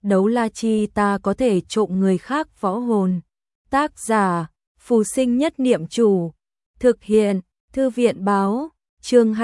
đấu la chi ta có thể trộm người khác võ hồn. Tác giả, Phù Sinh Nhất Niệm Chủ. Thực hiện, Thư viện báo, chương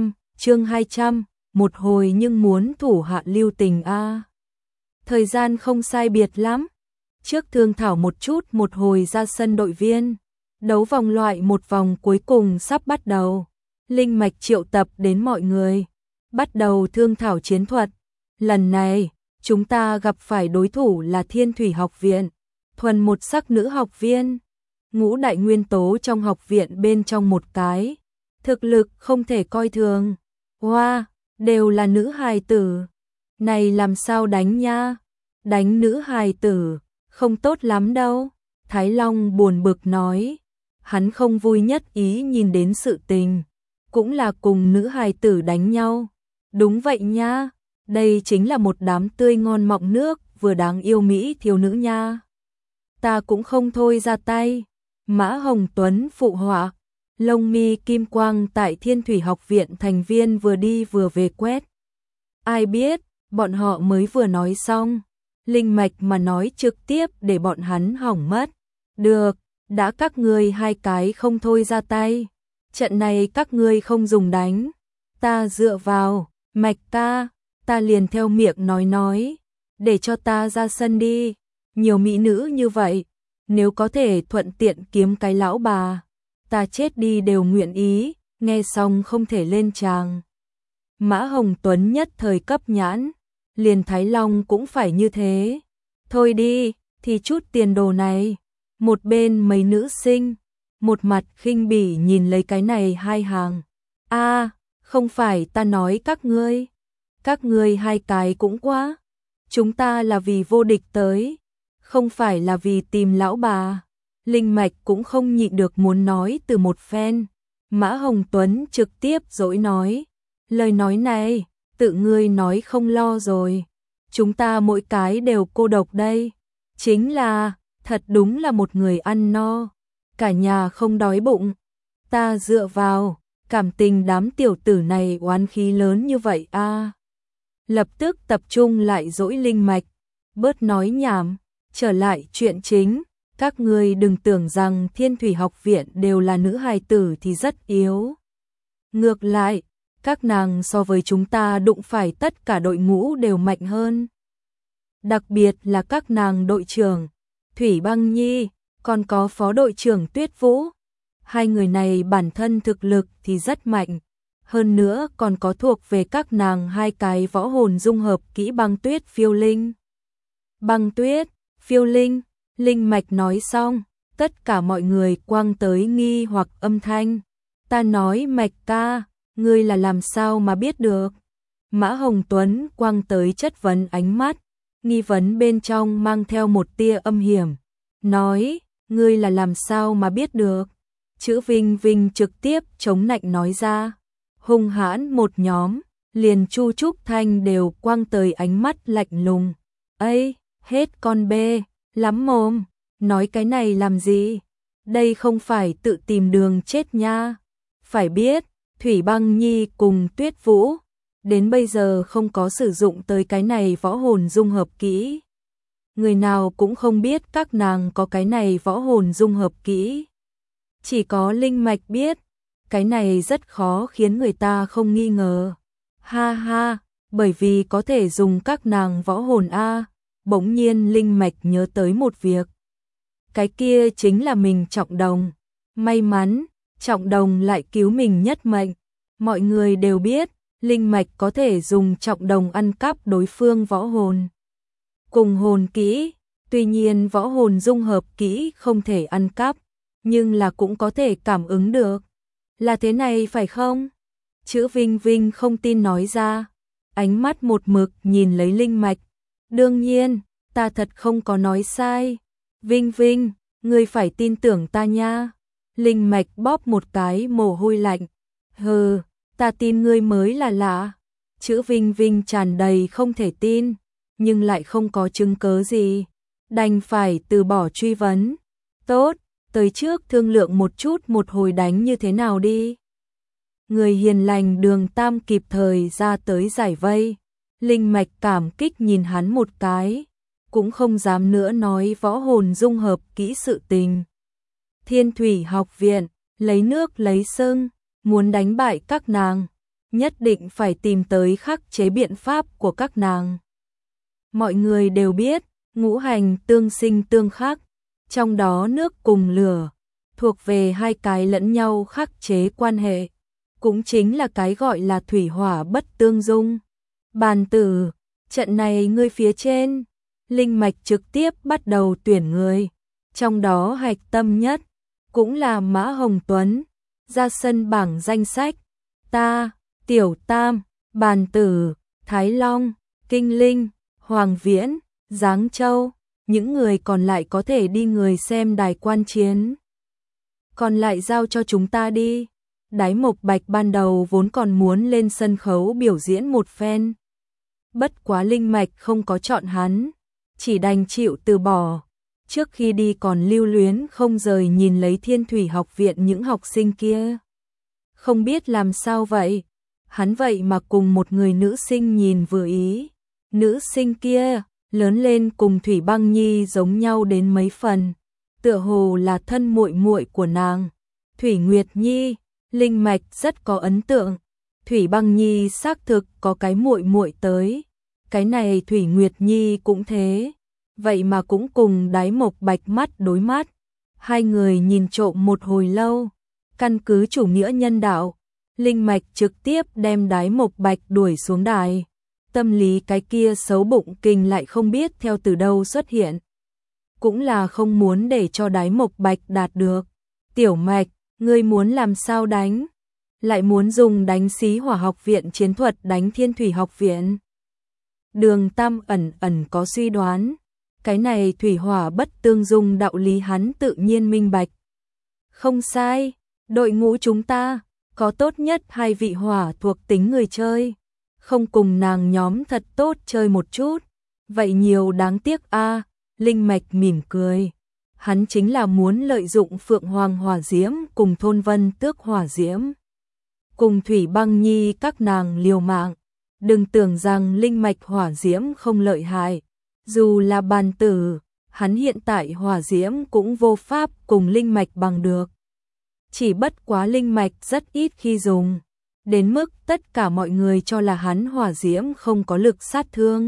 200, một hồi nhưng muốn thủ hạ lưu tình a. Thời gian không sai biệt lắm. Trước thương thảo một chút một hồi ra sân đội viên. Đấu vòng loại một vòng cuối cùng sắp bắt đầu. Linh mạch triệu tập đến mọi người. Bắt đầu thương thảo chiến thuật. Lần này, chúng ta gặp phải đối thủ là Thiên Thủy Học Viện. Thuần một sắc nữ học viên. Ngũ đại nguyên tố trong học viện bên trong một cái. Thực lực không thể coi thường. Wow, đều là nữ hài tử. Này làm sao đánh nha? Đánh nữ hài tử, không tốt lắm đâu. Thái Long buồn bực nói. Hắn không vui nhất ý nhìn đến sự tình. Cũng là cùng nữ hài tử đánh nhau. Đúng vậy nha. Đây chính là một đám tươi ngon mọng nước, vừa đáng yêu mỹ thiếu nữ nha. Ta cũng không thôi ra tay. Mã Hồng Tuấn phụ họa. Lông mi kim quang tại Thiên Thủy Học Viện thành viên vừa đi vừa về quét. Ai biết, bọn họ mới vừa nói xong. Linh mạch mà nói trực tiếp để bọn hắn hỏng mất. Được, đã các ngươi hai cái không thôi ra tay. Trận này các ngươi không dùng đánh. Ta dựa vào, mạch ta liền theo miệng nói. Để cho ta ra sân đi. Nhiều mỹ nữ như vậy. Nếu có thể thuận tiện kiếm cái lão bà. Ta chết đi đều nguyện ý. Nghe xong không thể lên tràng. Mã Hồng Tuấn nhất thời cấp nhãn. Liền Thái Long cũng phải như thế. Thôi đi, thì chút tiền đồ này. Một bên mấy nữ sinh. Một mặt khinh bỉ nhìn lấy cái này hai hàng. Không phải ta nói các ngươi. Các ngươi hai cái cũng quá. Chúng ta là vì vô địch tới. Không phải là vì tìm lão bà. Linh mạch cũng không nhịn được muốn nói từ một phen. Mã Hồng Tuấn trực tiếp dỗi nói. Lời nói này, tự ngươi nói không lo rồi. Chúng ta mỗi cái đều cô độc đây. Chính là, thật đúng là một người ăn no. Cả nhà không đói bụng. Ta dựa vào, cảm tình đám tiểu tử này oán khí lớn như vậy a. Lập tức tập trung lại dỗi linh mạch. Bớt nói nhảm, trở lại chuyện chính. Các ngươi đừng tưởng rằng Thiên Thủy Học Viện đều là nữ hài tử thì rất yếu. Ngược lại, các nàng so với chúng ta đụng phải tất cả đội ngũ đều mạnh hơn. Đặc biệt là các nàng đội trưởng, Thủy Băng Nhi, còn có phó đội trưởng Tuyết Vũ. Hai người này bản thân thực lực thì rất mạnh. Hơn nữa còn có thuộc về các nàng hai cái võ hồn dung hợp kỹ băng tuyết phiêu linh. Băng tuyết, phiêu linh, linh mạch nói xong, tất cả mọi người quăng tới nghi hoặc âm thanh. Ta nói mạch ca, ngươi là làm sao mà biết được? Mã Hồng Tuấn quăng tới chất vấn ánh mắt, nghi vấn bên trong mang theo một tia âm hiểm. Nói, ngươi là làm sao mà biết được? Chữ Vinh Vinh trực tiếp chống nạnh nói ra. Hung hãn một nhóm, liền Chu Trúc Thanh đều quăng tới ánh mắt lạnh lùng. Ây, hết con bê, lắm mồm, nói cái này làm gì? Đây không phải tự tìm đường chết nha. Phải biết, Thủy Băng Nhi cùng Tuyết Vũ, đến bây giờ không có sử dụng tới cái này võ hồn dung hợp kỹ. Người nào cũng không biết các nàng có cái này võ hồn dung hợp kỹ. Chỉ có linh mạch biết, cái này rất khó khiến người ta không nghi ngờ. Ha ha, bởi vì có thể dùng các nàng võ hồn a. Bỗng nhiên linh mạch nhớ tới một việc. Cái kia chính là mình Trọng Đồng. May mắn, Trọng Đồng lại cứu mình nhất mệnh. Mọi người đều biết, linh mạch có thể dùng Trọng Đồng ăn cắp đối phương võ hồn. Cùng hồn kỹ, tuy nhiên võ hồn dung hợp kỹ không thể ăn cắp, nhưng là cũng có thể cảm ứng được. Là thế này phải không? Chữ Vinh Vinh không tin nói ra, ánh mắt một mực nhìn lấy linh mạch. Đương nhiên, ta thật không có nói sai. Vinh Vinh, ngươi phải tin tưởng ta nha. Linh mạch bóp một cái mồ hôi lạnh. Hừ, ta tin ngươi mới là lạ. Chữ Vinh Vinh tràn đầy không thể tin, nhưng lại không có chứng cớ gì. Đành phải từ bỏ truy vấn. Tốt, tới trước thương lượng một chút một hồi đánh như thế nào đi. Người hiền lành Đường Tam kịp thời ra tới giải vây. Linh mạch cảm kích nhìn hắn một cái. cũng không dám nữa nói võ hồn dung hợp kỹ sự tình. Thiên Thủy Học Viện, lấy nước lấy sưng, muốn đánh bại các nàng, nhất định phải tìm tới khắc chế biện pháp của các nàng. Mọi người đều biết, ngũ hành tương sinh tương khắc, trong đó nước cùng lửa, thuộc về hai cái lẫn nhau khắc chế quan hệ, cũng chính là cái gọi là thủy hỏa bất tương dung. Bàn tử, trận này ngươi phía trên, linh mạch trực tiếp bắt đầu tuyển người, trong đó hạch tâm nhất, cũng là Mã Hồng Tuấn, ra sân bảng danh sách, ta, Tiểu Tam, Bàn Tử, Thái Long, Kinh Linh, Hoàng Viễn, Giáng Châu, những người còn lại có thể đi người xem đài quan chiến. Còn lại giao cho chúng ta đi. Đái Mộc Bạch ban đầu vốn còn muốn lên sân khấu biểu diễn một phen. Bất quá linh mạch không có chọn hắn, chỉ đành chịu từ bỏ. Trước khi đi còn lưu luyến không rời nhìn lấy Thiên Thủy Học Viện những học sinh kia. Không biết làm sao vậy, hắn vậy mà cùng một người nữ sinh nhìn vừa ý. Nữ sinh kia, lớn lên cùng Thủy Băng Nhi giống nhau đến mấy phần, tựa hồ là thân muội muội của nàng. Thủy Nguyệt Nhi, linh mạch rất có ấn tượng. Thủy Băng Nhi xác thực có cái muội muội tới, cái này Thủy Nguyệt Nhi cũng thế, vậy mà cũng cùng Đái Mộc Bạch mắt đối mắt. Hai người nhìn trộm một hồi lâu, căn cứ chủ nghĩa nhân đạo, linh mạch trực tiếp đem Đái Mộc Bạch đuổi xuống đài. Tâm lý cái kia xấu bụng kình lại không biết theo từ đâu xuất hiện. Cũng là không muốn để cho Đái Mộc Bạch đạt được. Tiểu Mạch, ngươi muốn làm sao đánh? Lại muốn dùng đánh Xí Hỏa Học Viện chiến thuật đánh Thiên Thủy Học Viện. Đường Tam ẩn ẩn có suy đoán. Cái này thủy hỏa bất tương dung đạo lý hắn tự nhiên minh bạch. Không sai, đội ngũ chúng ta có tốt nhất hai vị hỏa thuộc tính người chơi. Không cùng nàng nhóm thật tốt chơi một chút. Vậy nhiều đáng tiếc a. Linh mạch mỉm cười. Hắn chính là muốn lợi dụng Phượng Hoàng Hỏa Diễm cùng Thôn Vân Tước Hỏa Diễm. Cùng Thủy Băng Nhi các nàng liều mạng. Đừng tưởng rằng linh mạch hỏa diễm không lợi hại. Dù là Bàn Tử, hắn hiện tại hỏa diễm cũng vô pháp cùng linh mạch bằng được. Chỉ bất quá linh mạch rất ít khi dùng. Đến mức tất cả mọi người cho là hắn hỏa diễm không có lực sát thương.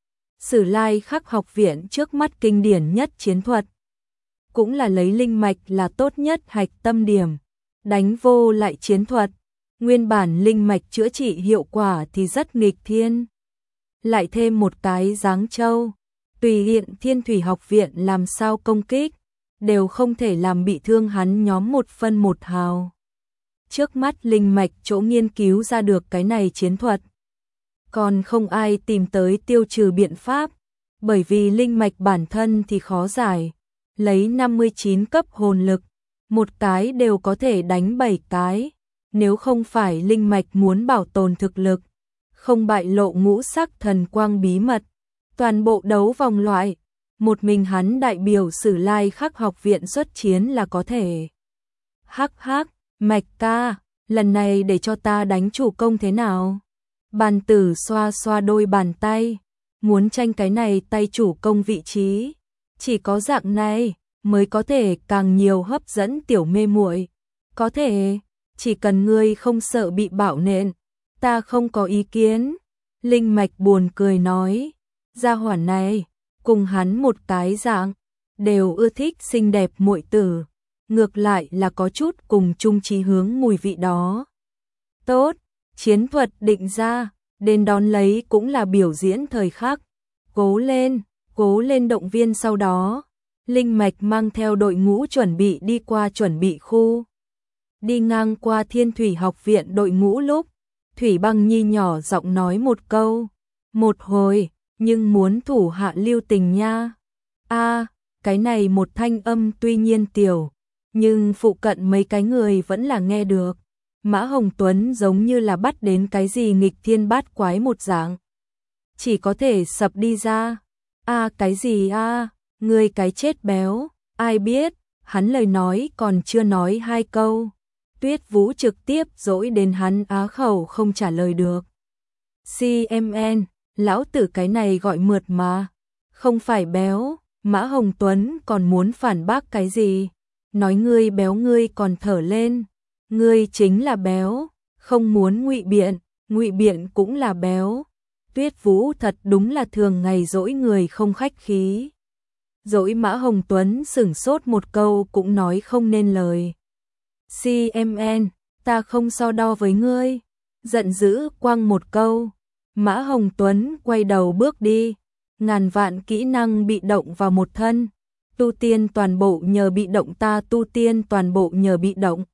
Sử Lai Khắc Học Viện trước mắt kinh điển nhất chiến thuật. Cũng là lấy linh mạch là tốt nhất hạch tâm điểm. Đánh vô lại chiến thuật. Nguyên bản linh mạch chữa trị hiệu quả thì rất nghịch thiên. Lại thêm một cái Giáng Châu. Tùy hiện Thiên Thủy Học Viện làm sao công kích, đều không thể làm bị thương hắn nhóm một phân một hào. Trước mắt linh mạch chỗ nghiên cứu ra được cái này chiến thuật. Còn không ai tìm tới tiêu trừ biện pháp, bởi vì linh mạch bản thân thì khó giải. Lấy 59 cấp hồn lực, một cái đều có thể đánh 7 cái. Nếu không phải linh mạch muốn bảo tồn thực lực, không bại lộ ngũ sắc thần quang bí mật, toàn bộ đấu vòng loại, một mình hắn đại biểu Sử Lai Khắc Học Viện xuất chiến là có thể. Hắc hắc, Mạch ca, lần này để cho ta đánh chủ công thế nào? Bàn Tử xoa xoa đôi bàn tay, muốn tranh cái này tay chủ công vị trí, chỉ có dạng này mới có thể càng nhiều hấp dẫn tiểu mê muội. Có thể, chỉ cần ngươi không sợ bị bạo nện, ta không có ý kiến. Linh mạch buồn cười nói, gia hỏa này, cùng hắn một cái dạng, đều ưa thích xinh đẹp muội tử, ngược lại là có chút cùng chung chí hướng mùi vị đó. Tốt, chiến thuật định ra, đến đón lấy cũng là biểu diễn thời khắc. Cố lên động viên sau đó. Linh mạch mang theo đội ngũ chuẩn bị đi qua chuẩn bị khu. Đi ngang qua Thiên Thủy Học Viện đội ngũ lúc, Thủy Băng Nhi nhỏ giọng nói một câu. Một hồi, nhưng muốn thủ hạ lưu tình nha. Cái này một thanh âm tuy nhiên tiểu, nhưng phụ cận mấy cái người vẫn là nghe được. Mã Hồng Tuấn giống như là bắt đến cái gì nghịch thiên bát quái một dạng. Chỉ có thể sập đi ra. Cái gì ngươi cái chết béo, ai biết, hắn lời nói còn chưa nói hai câu. Tuyết Vũ trực tiếp dỗi đến hắn á khẩu không trả lời được. CMN, lão tử cái này gọi mượt mà. Không phải béo, Mã Hồng Tuấn còn muốn phản bác cái gì? Nói ngươi béo ngươi còn thở lên. Ngươi chính là béo, không muốn ngụy biện cũng là béo. Tuyết Vũ thật đúng là thường ngày dỗi người không khách khí. Dỗi Mã Hồng Tuấn sửng sốt một câu cũng nói không nên lời. CMN, ta không so đo với ngươi. Giận dữ quăng một câu. Mã Hồng Tuấn quay đầu bước đi. Ngàn vạn kỹ năng bị động vào một thân. Tu tiên toàn bộ nhờ bị động, ta tu tiên toàn bộ nhờ bị động.